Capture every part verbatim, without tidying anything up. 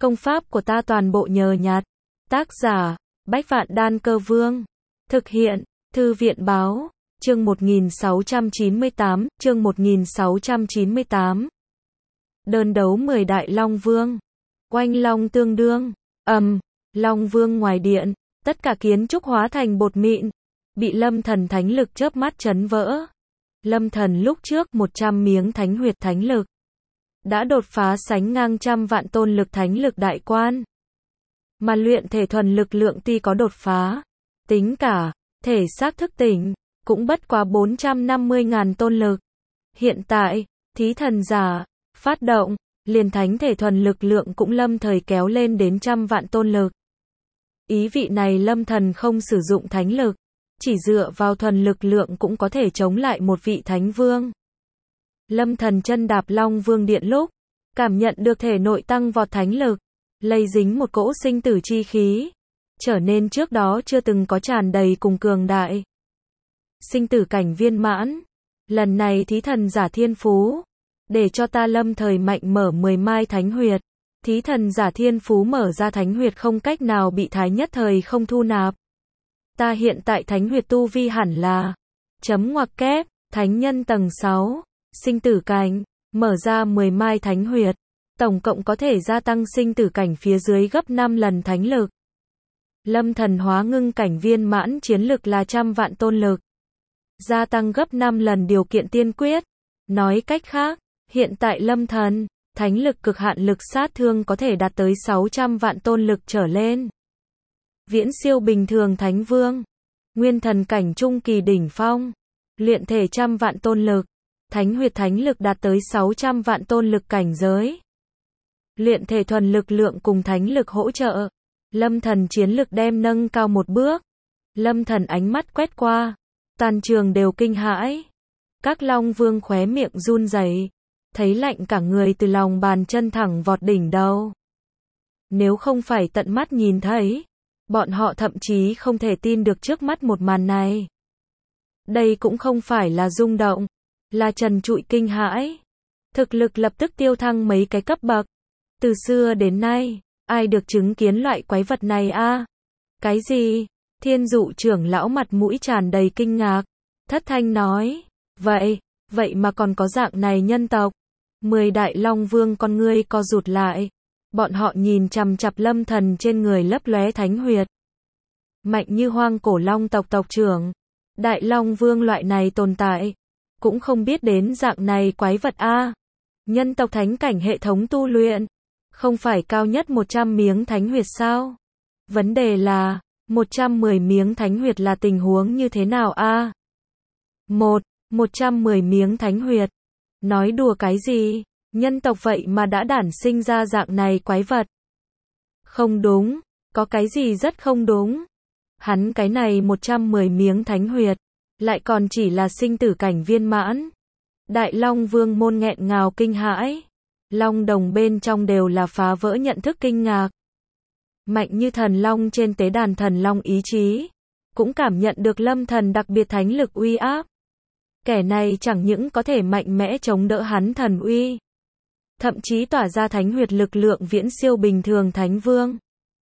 Công pháp của ta toàn bộ nhờ nhặt. Tác giả, Bách Vạn Đan Cơ Vương. Thực hiện, Thư viện Báo. Chương một nghìn sáu trăm chín mươi tám, chương một nghìn sáu trăm chín mươi tám. Đơn đấu mười đại Long Vương. Oanh long tương đương. Ầm, Long Vương ngoài điện, tất cả kiến trúc hóa thành bột mịn, bị Lâm Thần thánh lực chớp mắt chấn vỡ. Lâm Thần lúc trước một trăm miếng thánh huyệt thánh lực đã đột phá sánh ngang trăm vạn tôn lực thánh lực đại quan. Mà luyện thể thuần lực lượng tuy có đột phá, tính cả thể xác thức tỉnh, cũng bất quá bốn trăm năm mươi ngàn tôn lực. Hiện tại, thí thần giả phát động, liền thánh thể thuần lực lượng cũng lâm thời kéo lên đến trăm vạn tôn lực. Ý vị này Lâm Thần không sử dụng thánh lực, chỉ dựa vào thuần lực lượng cũng có thể chống lại một vị thánh vương. Lâm Thần chân đạp Long Vương điện lúc, cảm nhận được thể nội tăng vọt thánh lực, lây dính một cỗ sinh tử chi khí, trở nên trước đó chưa từng có tràn đầy cùng cường đại. Sinh tử cảnh viên mãn, lần này thí thần giả thiên phú, để cho ta lâm thời mạnh mở mười mai thánh huyệt. Thí thần giả thiên phú mở ra thánh huyệt không cách nào bị thái nhất thời không thu nạp. Ta hiện tại thánh huyệt tu vi hẳn là chấm ngoặc kép, thánh nhân tầng sáu, sinh tử cảnh, mở ra mười mai thánh huyệt, tổng cộng có thể gia tăng sinh tử cảnh phía dưới gấp năm lần thánh lực. Lâm Thần hóa ngưng cảnh viên mãn chiến lực là trăm vạn tôn lực, gia tăng gấp năm lần điều kiện tiên quyết. Nói cách khác, hiện tại Lâm Thần thánh lực cực hạn lực sát thương có thể đạt tới sáu trăm vạn tôn lực trở lên. Viễn siêu bình thường thánh vương. Nguyên thần cảnh trung kỳ đỉnh phong. Luyện thể trăm vạn tôn lực. Thánh huyệt thánh lực đạt tới sáu trăm vạn tôn lực cảnh giới. Luyện thể thuần lực lượng cùng thánh lực hỗ trợ. Lâm Thần chiến lực đem nâng cao một bước. Lâm Thần ánh mắt quét qua. Toàn trường đều kinh hãi. Các Long Vương khóe miệng run rẩy, thấy lạnh cả người từ lòng bàn chân thẳng vọt đỉnh đầu. Nếu không phải tận mắt nhìn thấy, bọn họ thậm chí không thể tin được trước mắt một màn này. Đây cũng không phải là rung động, là trần trụi kinh hãi. Thực lực lập tức tiêu thăng mấy cái cấp bậc. Từ xưa đến nay, ai được chứng kiến loại quái vật này a? À? Cái gì? Thiên dụ trưởng lão mặt mũi tràn đầy kinh ngạc, thất thanh nói, vậy, vậy mà còn có dạng này nhân tộc. Mười đại Long Vương con ngươi co rụt lại. Bọn họ nhìn chằm chằm Lâm Thần trên người lấp lóe thánh huyệt. Mạnh như hoang cổ long tộc tộc trưởng, đại Long Vương loại này tồn tại, cũng không biết đến dạng này quái vật a. À. Nhân tộc thánh cảnh hệ thống tu luyện, không phải cao nhất một trăm miếng thánh huyệt sao? Vấn đề là, một trăm mười miếng thánh huyệt là tình huống như thế nào a? À? Một, một trăm mười miếng thánh huyệt. Nói đùa cái gì? Nhân tộc vậy mà đã đản sinh ra dạng này quái vật. Không đúng, có cái gì rất không đúng. Hắn cái này một trăm mười miếng thánh huyệt, lại còn chỉ là sinh tử cảnh viên mãn. Đại Long Vương môn nghẹn ngào kinh hãi. Long đồng bên trong đều là phá vỡ nhận thức kinh ngạc. Mạnh như thần long trên tế đàn thần long ý chí, cũng cảm nhận được Lâm Thần đặc biệt thánh lực uy áp. Kẻ này chẳng những có thể mạnh mẽ chống đỡ hắn thần uy, thậm chí tỏa ra thánh huyệt lực lượng viễn siêu bình thường thánh vương.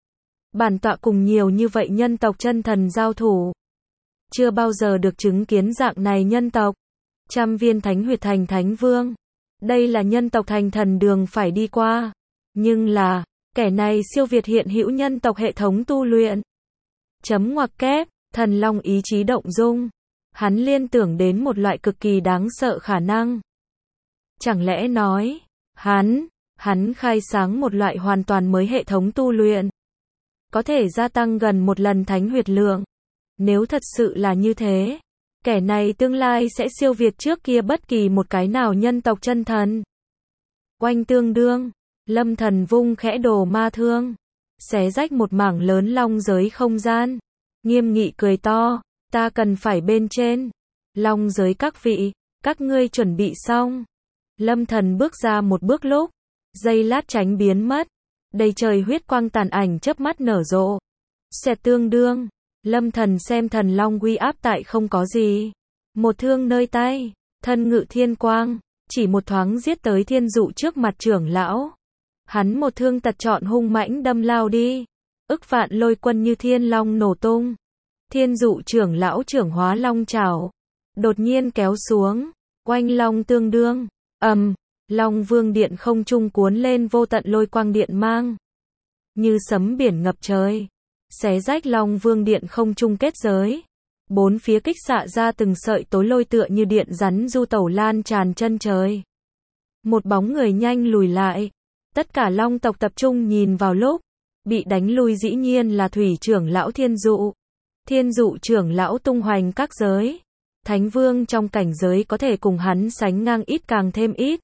Bản tọa cùng nhiều như vậy nhân tộc chân thần giao thủ, chưa bao giờ được chứng kiến dạng này nhân tộc. Trăm viên thánh huyệt thành thánh vương, đây là nhân tộc thành thần đường phải đi qua. Nhưng là, kẻ này siêu việt hiện hữu nhân tộc hệ thống tu luyện. Chấm ngoặc kép, thần long ý chí động dung. Hắn liên tưởng đến một loại cực kỳ đáng sợ khả năng. Chẳng lẽ nói, hắn, hắn khai sáng một loại hoàn toàn mới hệ thống tu luyện, có thể gia tăng gần một lần thánh huyệt lượng. Nếu thật sự là như thế, kẻ này tương lai sẽ siêu việt trước kia bất kỳ một cái nào nhân tộc chân thần. Oanh tương đương, Lâm Thần vung khẽ đồ ma thương, xé rách một mảng lớn long giới không gian, nghiêm nghị cười to. Ta cần phải bên trên. Long giới các vị, các ngươi chuẩn bị xong. Lâm Thần bước ra một bước lúc, giây lát tránh biến mất. Đầy trời huyết quang tàn ảnh chớp mắt nở rộ. Xẹt tương đương, Lâm Thần xem thần long uy áp tại không có gì. Một thương nơi tay, thân ngự thiên quang, chỉ một thoáng giết tới thiên dụ trước mặt trưởng lão. Hắn một thương tật chọn hung mãnh đâm lao đi. Ức vạn lôi quân như thiên long nổ tung. Thiên dụ trưởng lão trưởng hóa long trảo. Đột nhiên kéo xuống. Oanh long tương đương. Ầm. Long vương điện không trung cuốn lên vô tận lôi quang điện mang. Như sấm biển ngập trời. Xé rách long vương điện không trung kết giới. Bốn phía kích xạ ra từng sợi tối lôi tựa như điện rắn du tẩu lan tràn chân trời. Một bóng người nhanh lùi lại. Tất cả long tộc tập trung nhìn vào lúc. Bị đánh lui dĩ nhiên là thủy trưởng lão thiên dụ. Thiên dụ trưởng lão tung hoành các giới. Thánh vương trong cảnh giới có thể cùng hắn sánh ngang ít càng thêm ít.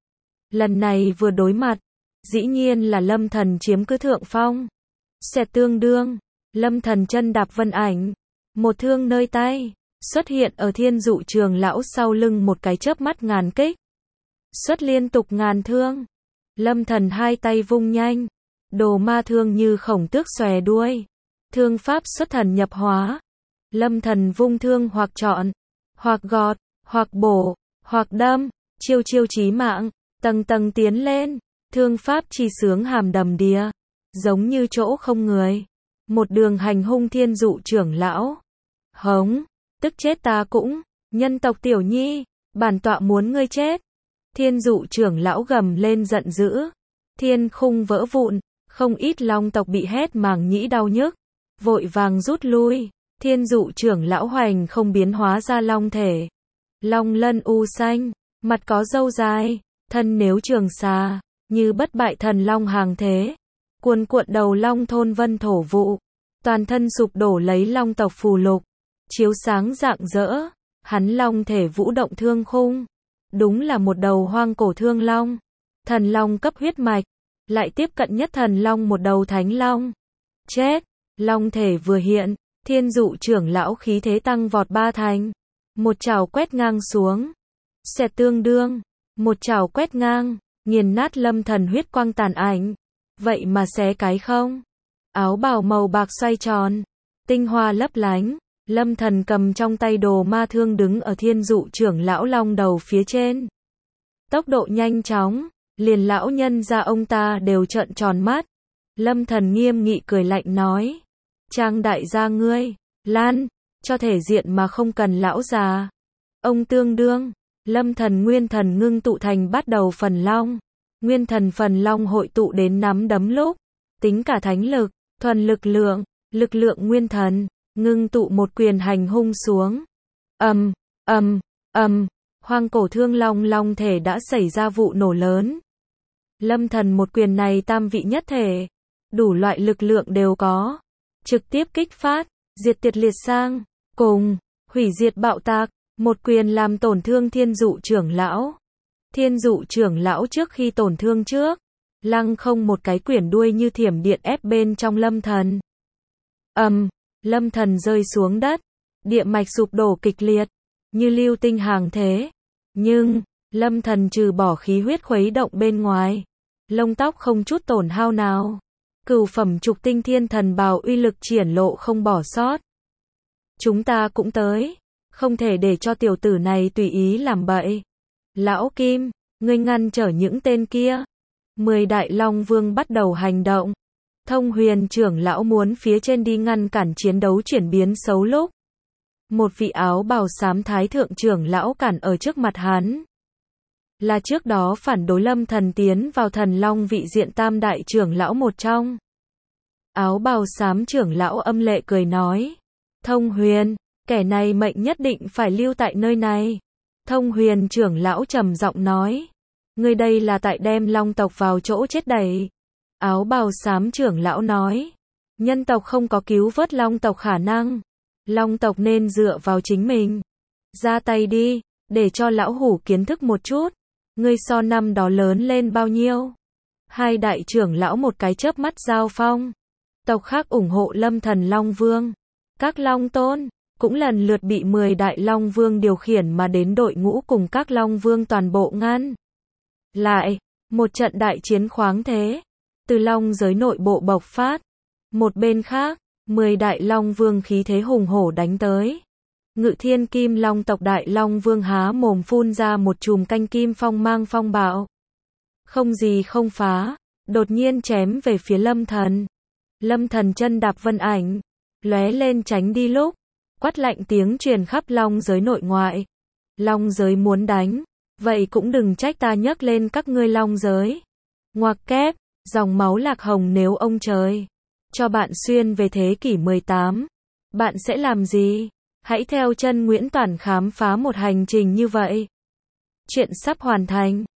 Lần này vừa đối mặt. Dĩ nhiên là lâm thần chiếm cứ thượng phong. Xẹt tương đương. Lâm thần chân đạp vân ảnh. Một thương nơi tay. Xuất hiện ở thiên dụ trường lão sau lưng một cái chớp mắt ngàn kích. Xuất liên tục ngàn thương. Lâm thần hai tay vung nhanh. Đồ ma thương như khổng tước xòe đuôi. Thương pháp xuất thần nhập hóa. Lâm thần vung thương hoặc chọn, hoặc gọt, hoặc bổ, hoặc đâm. Chiêu chiêu chí mạng. Tầng tầng tiến lên. Thương pháp chi sướng hàm đầm đìa. Giống như chỗ không người. Một đường hành hung thiên dụ trưởng lão. Hống. Tức chết ta cũng. Nhân tộc tiểu nhi. Bản tọa muốn ngươi chết. Thiên dụ trưởng lão gầm lên giận dữ. Thiên khung vỡ vụn. Không ít long tộc bị hét màng nhĩ đau nhức. Vội vàng rút lui. Thiên dụ trưởng lão hoành không biến hóa ra long thể. Long lân u xanh. Mặt có râu dài. Thân nếu trường xà. Như bất bại thần long hàng thế. Cuồn cuộn đầu long thôn vân thổ vụ. Toàn thân sụp đổ lấy long tộc phù lục. Chiếu sáng rạng rỡ. Hắn long thể vũ động thương khung. Đúng là một đầu hoang cổ thương long. Thần long cấp huyết mạch. Lại tiếp cận nhất thần long một đầu thánh long. Chết. Long thể vừa hiện. Thiên dụ trưởng lão khí thế tăng vọt ba thành. Một chảo quét ngang xuống. Xẹt tương đương. Một chảo quét ngang. Nghiền nát lâm thần huyết quang tàn ảnh. Vậy mà xé cái không. Áo bào màu bạc xoay tròn. Tinh hoa lấp lánh. Lâm thần cầm trong tay đồ ma thương đứng ở thiên dụ trưởng lão long đầu phía trên. Tốc độ nhanh chóng. Liền lão nhân ra ông ta đều trợn tròn mắt. Lâm thần nghiêm nghị cười lạnh nói. Trang đại gia ngươi. Lan. Cho thể diện mà không cần lão già. Ông tương đương. Lâm thần nguyên thần ngưng tụ thành bắt đầu phần long. Nguyên thần phần long hội tụ đến nắm đấm lúc. Tính cả thánh lực. Thuần lực lượng. Lực lượng nguyên thần. Ngưng tụ một quyền hành hung xuống. Ầm, ầm, ầm. Hoang cổ thương long long thể đã xảy ra vụ nổ lớn. Lâm thần một quyền này tam vị nhất thể. Đủ loại lực lượng đều có. Trực tiếp kích phát. Diệt tiệt liệt sang. Cùng. Hủy diệt bạo tạc. Một quyền làm tổn thương thiên dụ trưởng lão. Thiên dụ trưởng lão trước khi tổn thương trước. Lăng không một cái quyển đuôi như thiểm điện ép bên trong lâm thần. Ầm. Lâm thần rơi xuống đất. Địa mạch sụp đổ kịch liệt. Như lưu tinh hàng thế. Nhưng. Lâm thần trừ bỏ khí huyết khuấy động bên ngoài. Lông tóc không chút tổn hao nào. Cửu phẩm trục tinh thiên thần bào uy lực triển lộ không bỏ sót. Chúng ta cũng tới. Không thể để cho tiểu tử này tùy ý làm bậy. Lão Kim, ngươi ngăn trở những tên kia. Mười đại long vương bắt đầu hành động. Thông huyền trưởng lão muốn phía trên đi ngăn cản chiến đấu chuyển biến xấu lúc. Một vị áo bào xám thái thượng trưởng lão cản ở trước mặt hắn. Là trước đó phản đối lâm thần tiến vào thần long vị diện tam đại trưởng lão một trong. Áo bào xám trưởng lão âm lệ cười nói. Thông huyền, kẻ này mệnh nhất định phải lưu tại nơi này. Thông huyền trưởng lão trầm giọng nói. Ngươi đây là tại đem long tộc vào chỗ chết đẩy. Áo bào xám trưởng lão nói. Nhân tộc không có cứu vớt long tộc khả năng. Long tộc nên dựa vào chính mình. Ra tay đi, để cho lão hủ kiến thức một chút. Ngươi so năm đó lớn lên bao nhiêu? Hai đại trưởng lão một cái chớp mắt giao phong. Tộc khác ủng hộ lâm thần long vương. Các long tôn cũng lần lượt bị mười đại long vương điều khiển mà đến đội ngũ cùng các long vương toàn bộ ngăn. Lại, một trận đại chiến khoáng thế. Từ long giới nội bộ bộc phát. Một bên khác, mười đại long vương khí thế hùng hổ đánh tới. Ngự thiên kim long tộc đại long vương há mồm phun ra một chùm canh kim phong mang phong bạo. Không gì không phá. đột nhiên chém về phía Lâm Thần. Lâm Thần chân đạp vân ảnh, lóe lên tránh đi lúc, quát lạnh tiếng truyền khắp long giới nội ngoại. Long giới muốn đánh, vậy cũng đừng trách ta nhấc lên các ngươi long giới. Ngoặc kép, dòng máu lạc hồng nếu ông trời cho bạn xuyên về thế kỷ mười tám, bạn sẽ làm gì? Hãy theo chân Nguyễn Toản khám phá một hành trình như vậy. Chuyện sắp hoàn thành.